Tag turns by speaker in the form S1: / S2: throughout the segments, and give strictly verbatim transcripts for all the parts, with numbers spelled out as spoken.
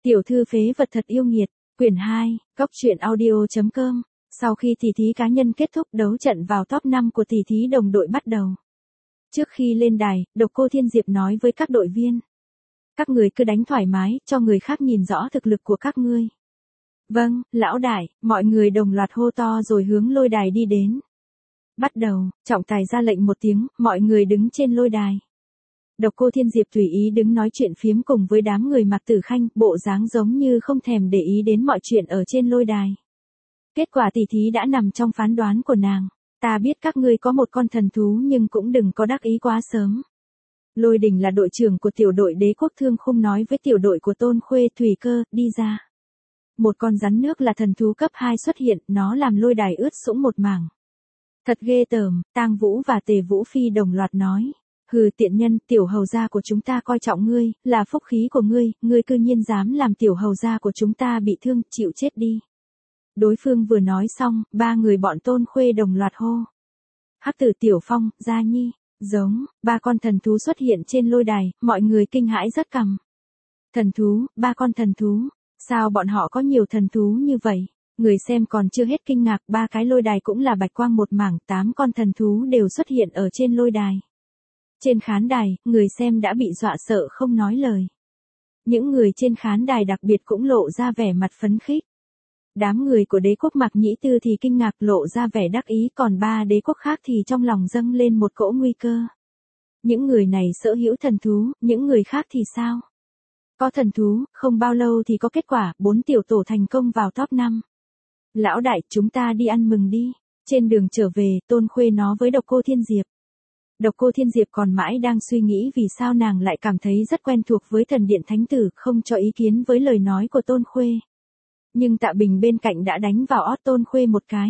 S1: Tiểu thư phế vật thật yêu nghiệt, quyển hai, cóc truyện audio chấm com. Sau khi tỷ thí cá nhân kết thúc, đấu trận vào top năm của tỷ thí đồng đội bắt đầu. Trước khi lên đài, Độc Cô Thiên Diệp nói với các đội viên. Các người cứ đánh thoải mái, cho người khác nhìn rõ thực lực của các ngươi. Vâng, lão đại, mọi người đồng loạt hô to rồi hướng lôi đài đi đến. Bắt đầu, trọng tài ra lệnh một tiếng, mọi người đứng trên lôi đài. Độc Cô Thiên Diệp tùy ý đứng nói chuyện phiếm cùng với đám người Mạc Tử Khanh, bộ dáng giống như không thèm để ý đến mọi chuyện ở trên lôi đài. Kết quả tỷ thí đã nằm trong phán đoán của nàng. Ta biết các ngươi có một con thần thú nhưng cũng đừng có đắc ý quá sớm. Lôi Đình là đội trưởng của tiểu đội Đế Quốc Thương Khung nói với tiểu đội của Tôn Khuê Thủy Cơ, đi ra. Một con rắn nước là thần thú cấp hai xuất hiện, nó làm lôi đài ướt sũng một mảng. Thật ghê tởm, Tang Vũ và Tề Vũ Phi đồng loạt nói. Hừ tiện nhân, tiểu hầu gia của chúng ta coi trọng ngươi, là phúc khí của ngươi, ngươi cư nhiên dám làm tiểu hầu gia của chúng ta bị thương, chịu chết đi. Đối phương vừa nói xong, ba người bọn Tôn Khuê đồng loạt hô. Hắc Tử Tiểu Phong, Gia Nhi, giống, ba con thần thú xuất hiện trên lôi đài, mọi người kinh hãi rất cằm. Thần thú, ba con thần thú, sao bọn họ có nhiều thần thú như vậy? Người xem còn chưa hết kinh ngạc, ba cái lôi đài cũng là bạch quang một mảng, tám con thần thú đều xuất hiện ở trên lôi đài. Trên khán đài, người xem đã bị dọa sợ không nói lời. Những người trên khán đài đặc biệt cũng lộ ra vẻ mặt phấn khích. Đám người của Đế quốc Mạc Nhĩ Tư thì kinh ngạc lộ ra vẻ đắc ý, còn ba đế quốc khác thì trong lòng dâng lên một cỗ nguy cơ. Những người này sở hữu thần thú, những người khác thì sao? Có thần thú, không bao lâu thì có kết quả, bốn tiểu tổ thành công vào top năm. Lão đại, chúng ta đi ăn mừng đi. Trên đường trở về, Tôn Khuê nói với Độc Cô Thiên Diệp. Độc Cô Thiên Diệp còn mãi đang suy nghĩ vì sao nàng lại cảm thấy rất quen thuộc với thần điện thánh tử, không cho ý kiến với lời nói của Tôn Khuê. Nhưng Tạ Bình bên cạnh đã đánh vào ót Tôn Khuê một cái.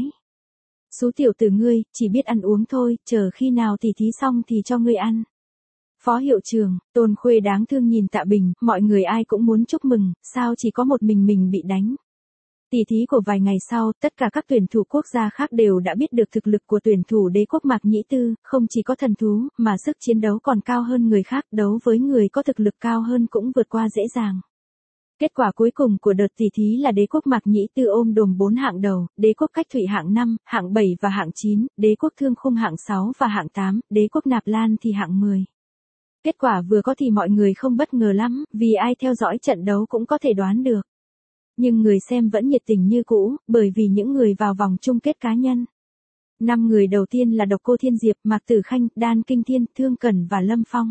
S1: Số tiểu tử ngươi, chỉ biết ăn uống thôi, chờ khi nào tỉ thí xong thì cho ngươi ăn. Phó hiệu trưởng, Tôn Khuê đáng thương nhìn Tạ Bình, mọi người ai cũng muốn chúc mừng, sao chỉ có một mình mình bị đánh. Tỷ thí của vài ngày sau, tất cả các tuyển thủ quốc gia khác đều đã biết được thực lực của tuyển thủ Đế quốc Mạc Nhĩ Tư, không chỉ có thần thú, mà sức chiến đấu còn cao hơn người khác, đấu với người có thực lực cao hơn cũng vượt qua dễ dàng. Kết quả cuối cùng của đợt tỷ thí là Đế quốc Mạc Nhĩ Tư ôm đồm bốn hạng đầu, Đế quốc Cách Thụy hạng năm, hạng bảy và hạng chín, Đế quốc Thương Khung hạng sáu và hạng tám, Đế quốc Nạp Lan thì hạng mười. Kết quả vừa có thì mọi người không bất ngờ lắm, vì ai theo dõi trận đấu cũng có thể đoán được. Nhưng người xem vẫn nhiệt tình như cũ, bởi vì những người vào vòng chung kết cá nhân. Năm người đầu tiên là Độc Cô Thiên Diệp, Mạc Tử Khanh, Đan Kinh Thiên, Thương Cẩn và Lâm Phong.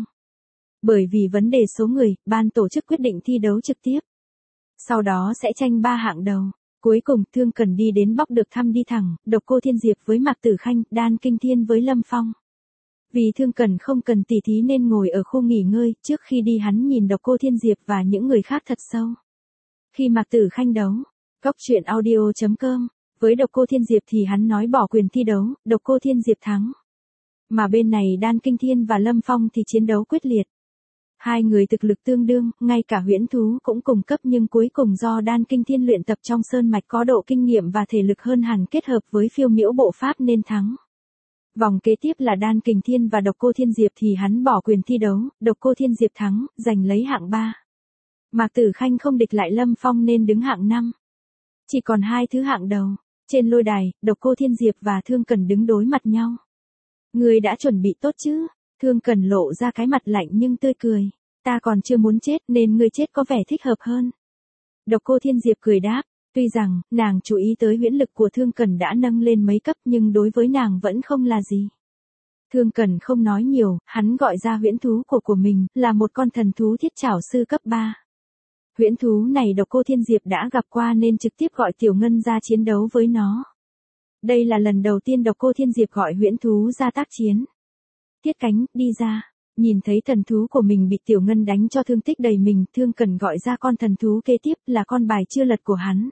S1: Bởi vì vấn đề số người, ban tổ chức quyết định thi đấu trực tiếp. Sau đó sẽ tranh ba hạng đầu. Cuối cùng Thương Cẩn đi đến bóc được thăm đi thẳng, Độc Cô Thiên Diệp với Mạc Tử Khanh, Đan Kinh Thiên với Lâm Phong. Vì Thương Cẩn không cần tỉ thí nên ngồi ở khu nghỉ ngơi, trước khi đi hắn nhìn Độc Cô Thiên Diệp và những người khác thật sâu. Khi Mạc Tử Khanh đấu, cóc truyện audio chấm com, với Độc Cô Thiên Diệp thì hắn nói bỏ quyền thi đấu, Độc Cô Thiên Diệp thắng. Mà bên này Đan Kinh Thiên và Lâm Phong thì chiến đấu quyết liệt. Hai người thực lực tương đương, ngay cả huyễn thú cũng cùng cấp nhưng cuối cùng do Đan Kinh Thiên luyện tập trong sơn mạch có độ kinh nghiệm và thể lực hơn hẳn kết hợp với phiêu miễu bộ pháp nên thắng. Vòng kế tiếp là Đan Kình Thiên và Độc Cô Thiên Diệp thì hắn bỏ quyền thi đấu, Độc Cô Thiên Diệp thắng, giành lấy hạng ba. Mạc Tử Khanh không địch lại Lâm Phong nên đứng hạng năm. Chỉ còn hai thứ hạng đầu. Trên lôi đài, Độc Cô Thiên Diệp và Thương Cẩn đứng đối mặt nhau. Người đã chuẩn bị tốt chứ? Thương Cẩn lộ ra cái mặt lạnh nhưng tươi cười. Ta còn chưa muốn chết nên ngươi chết có vẻ thích hợp hơn. Độc Cô Thiên Diệp cười đáp. Tuy rằng, nàng chú ý tới huyễn lực của Thương Cẩn đã nâng lên mấy cấp nhưng đối với nàng vẫn không là gì. Thương Cẩn không nói nhiều, hắn gọi ra huyễn thú của của mình, là một con thần thú thiết trảo sư cấp ba. Huyễn thú này Độc Cô Thiên Diệp đã gặp qua nên trực tiếp gọi Tiểu Ngân ra chiến đấu với nó. Đây là lần đầu tiên Độc Cô Thiên Diệp gọi huyễn thú ra tác chiến. Tiết Cánh, đi ra. Nhìn thấy thần thú của mình bị Tiểu Ngân đánh cho thương tích đầy mình, Thương Cẩn gọi ra con thần thú kế tiếp là con bài chưa lật của hắn.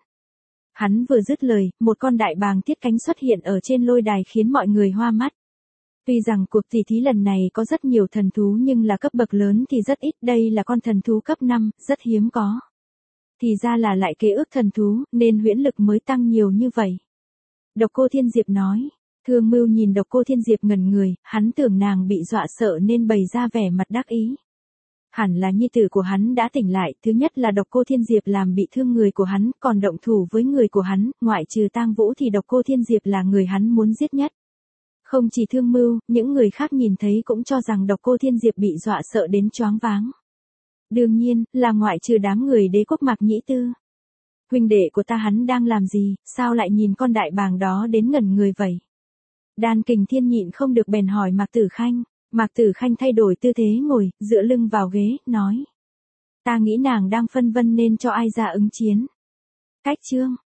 S1: Hắn vừa dứt lời, một con đại bàng Tiết Cánh xuất hiện ở trên lôi đài khiến mọi người hoa mắt. Tuy rằng cuộc tỷ thí lần này có rất nhiều thần thú nhưng là cấp bậc lớn thì rất ít, đây là con thần thú cấp năm, rất hiếm có. Thì ra là lại kế ước thần thú, nên huyễn lực mới tăng nhiều như vậy. Độc Cô Thiên Diệp nói, Thương Mưu nhìn Độc Cô Thiên Diệp ngẩn người, hắn tưởng nàng bị dọa sợ nên bày ra vẻ mặt đắc ý. Hẳn là nhi tử của hắn đã tỉnh lại, thứ nhất là Độc Cô Thiên Diệp làm bị thương người của hắn, còn động thủ với người của hắn, ngoại trừ Tang Vũ thì Độc Cô Thiên Diệp là người hắn muốn giết nhất. Không chỉ thương mưu, những người khác nhìn thấy cũng cho rằng Độc Cô Thiên Diệp bị dọa sợ đến choáng váng. Đương nhiên, là ngoại trừ đám người Đế quốc Mạc Nhĩ Tư. Huynh đệ của ta hắn đang làm gì, sao lại nhìn con đại bàng đó đến ngẩn người vậy? Đan Kình Thiên nhịn không được bèn hỏi Mạc Tử Khanh. Mạc Tử Khanh thay đổi tư thế ngồi, dựa lưng vào ghế, nói. Ta nghĩ nàng đang phân vân nên cho ai ra ứng chiến. Cách chương.